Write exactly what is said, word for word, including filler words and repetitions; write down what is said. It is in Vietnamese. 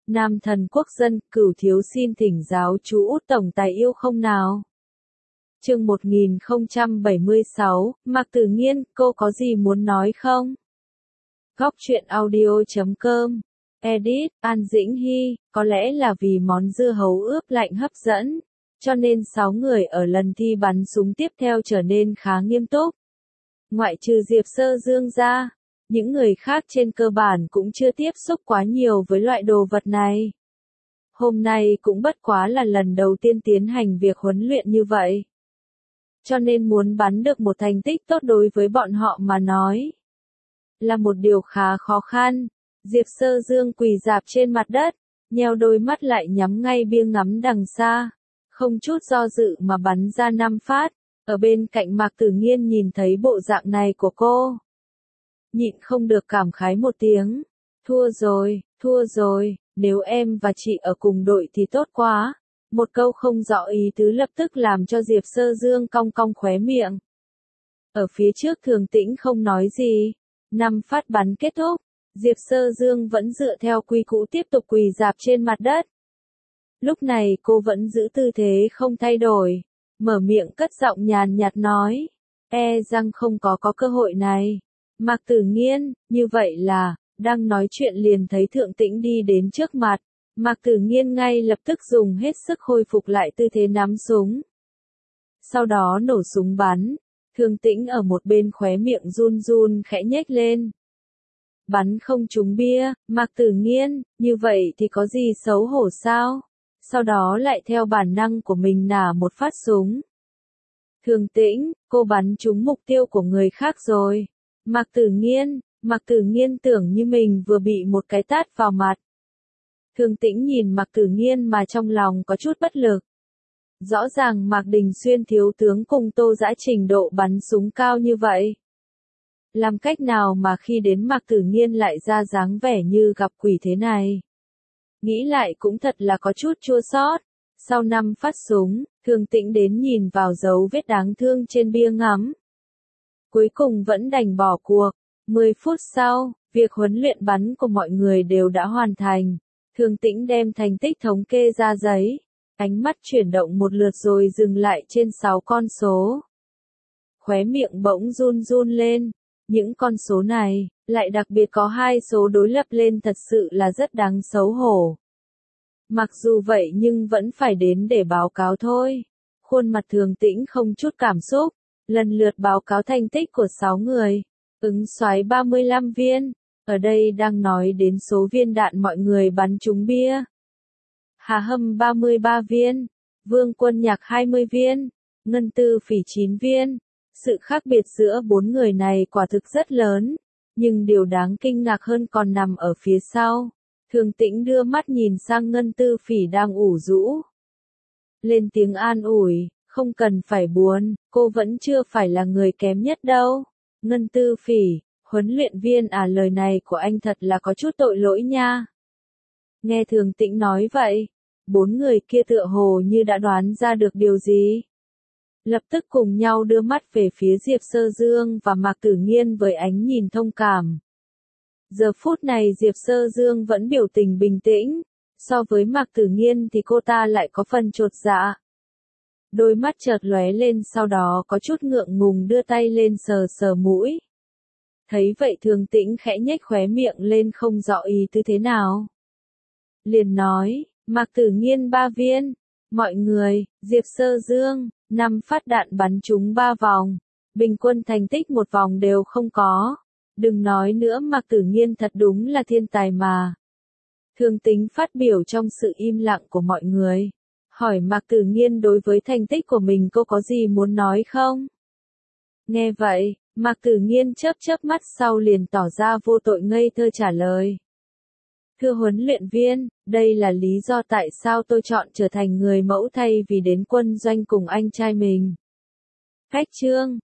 Nam thần quốc dân, Cửu thiếu xin thỉnh giáo chú Út tổng tài yêu không nào. Chương một nghìn không trăm bảy mươi sáu, Mạc Tử Nghiên, cô có gì muốn nói không? Góc truyện audio chấm com. Edit, An Dĩnh Hy, có lẽ là vì món dưa hấu ướp lạnh hấp dẫn, cho nên sáu người ở lần thi bắn súng tiếp theo trở nên khá nghiêm túc. Ngoại trừ Diệp Sơ Dương ra, những người khác trên cơ bản cũng chưa tiếp xúc quá nhiều với loại đồ vật này. Hôm nay cũng bất quá là lần đầu tiên tiến hành việc huấn luyện như vậy. Cho nên muốn bắn được một thành tích tốt đối với bọn họ mà nói là một điều khá khó khăn. Diệp Sơ Dương quỳ rạp trên mặt đất, nheo đôi mắt lại nhắm ngay bia ngắm đằng xa, không chút do dự mà bắn ra năm phát. Ở bên cạnh Mạc Tử Nghiên nhìn thấy bộ dạng này của cô, nhịn không được cảm khái một tiếng. Thua rồi, thua rồi, nếu em và chị ở cùng đội thì tốt quá. Một câu không rõ ý tứ lập tức làm cho Diệp Sơ Dương cong cong khóe miệng. Ở phía trước Thường Tĩnh không nói gì. Năm phát bắn kết thúc, Diệp Sơ Dương vẫn dựa theo quy củ tiếp tục quỳ rạp trên mặt đất. Lúc này cô vẫn giữ tư thế không thay đổi, mở miệng cất giọng nhàn nhạt nói, e rằng không có có cơ hội này. Mạc Tử Nghiên, như vậy là, đang nói chuyện liền thấy Thượng Tĩnh đi đến trước mặt. Mạc Tử Nghiên ngay lập tức dùng hết sức khôi phục lại tư thế nắm súng. Sau đó nổ súng bắn. Thường Tĩnh ở một bên khóe miệng run run khẽ nhếch lên. Bắn không trúng bia, Mạc Tử Nghiên, như vậy thì có gì xấu hổ sao? Sau đó lại theo bản năng của mình nả một phát súng. Thường Tĩnh, cô bắn trúng mục tiêu của người khác rồi. Mạc Tử Nghiên, Mạc Tử Nghiên tưởng như mình vừa bị một cái tát vào mặt. Thường Tĩnh nhìn Mạc Tử Nghiên mà trong lòng có chút bất lực. Rõ ràng Mạc Đình Xuyên thiếu tướng cùng Tô Dã trình độ bắn súng cao như vậy. Làm cách nào mà khi đến Mạc Tử Nghiên lại ra dáng vẻ như gặp quỷ thế này? Nghĩ lại cũng thật là có chút chua xót. Sau năm phát súng, Thường Tĩnh đến nhìn vào dấu vết đáng thương trên bia ngắm. Cuối cùng vẫn đành bỏ cuộc. mười phút sau, việc huấn luyện bắn của mọi người đều đã hoàn thành. Thường Tĩnh đem thành tích thống kê ra giấy. Ánh mắt chuyển động một lượt rồi dừng lại trên sáu con số. Khóe miệng bỗng run run lên. Những con số này, lại đặc biệt có hai số đối lập lên thật sự là rất đáng xấu hổ. Mặc dù vậy nhưng vẫn phải đến để báo cáo thôi. Khuôn mặt Thường Tĩnh không chút cảm xúc, lần lượt báo cáo thành tích của sáu người. Ứng soái ba mươi lăm viên, ở đây đang nói đến số viên đạn mọi người bắn trúng bia. Hà Hâm ba mươi ba viên, Vương Quân Nhạc hai mươi viên, Ngân Tư Phỉ chín viên. Sự khác biệt giữa bốn người này quả thực rất lớn, nhưng điều đáng kinh ngạc hơn còn nằm ở phía sau. Thường Tĩnh đưa mắt nhìn sang Ngân Tư Phỉ đang ủ rũ. Lên tiếng an ủi, không cần phải buồn, cô vẫn chưa phải là người kém nhất đâu. Ngân Tư Phỉ, huấn luyện viên à, lời này của anh thật là có chút tội lỗi nha. Nghe Thường Tĩnh nói vậy, bốn người kia tựa hồ như đã đoán ra được điều gì. Lập tức cùng nhau đưa mắt về phía Diệp Sơ Dương và Mạc Tử Nghiên với ánh nhìn thông cảm. Giờ phút này Diệp Sơ Dương vẫn biểu tình bình tĩnh, so với Mạc Tử Nghiên thì cô ta lại có phần chột dạ. Đôi mắt chợt lóe lên sau đó có chút ngượng ngùng đưa tay lên sờ sờ mũi. Thấy vậy Thường Tĩnh khẽ nhếch khóe miệng lên không rõ ý tứ thế nào. Liền nói, Mạc Tử Nghiên ba viên, mọi người, Diệp Sơ Dương, năm phát đạn bắn trúng ba vòng, bình quân thành tích một vòng đều không có. Đừng nói nữa, Mạc Tử Nghiên thật đúng là thiên tài mà. Thường Tĩnh phát biểu trong sự im lặng của mọi người. Hỏi Mạc Tử Nghiên đối với thành tích của mình cô có gì muốn nói không? Nghe vậy, Mạc Tử Nghiên chớp chớp mắt sau liền tỏ ra vô tội ngây thơ trả lời. Thưa huấn luyện viên, đây là lý do tại sao tôi chọn trở thành người mẫu thay vì đến quân doanh cùng anh trai mình. Khách chương,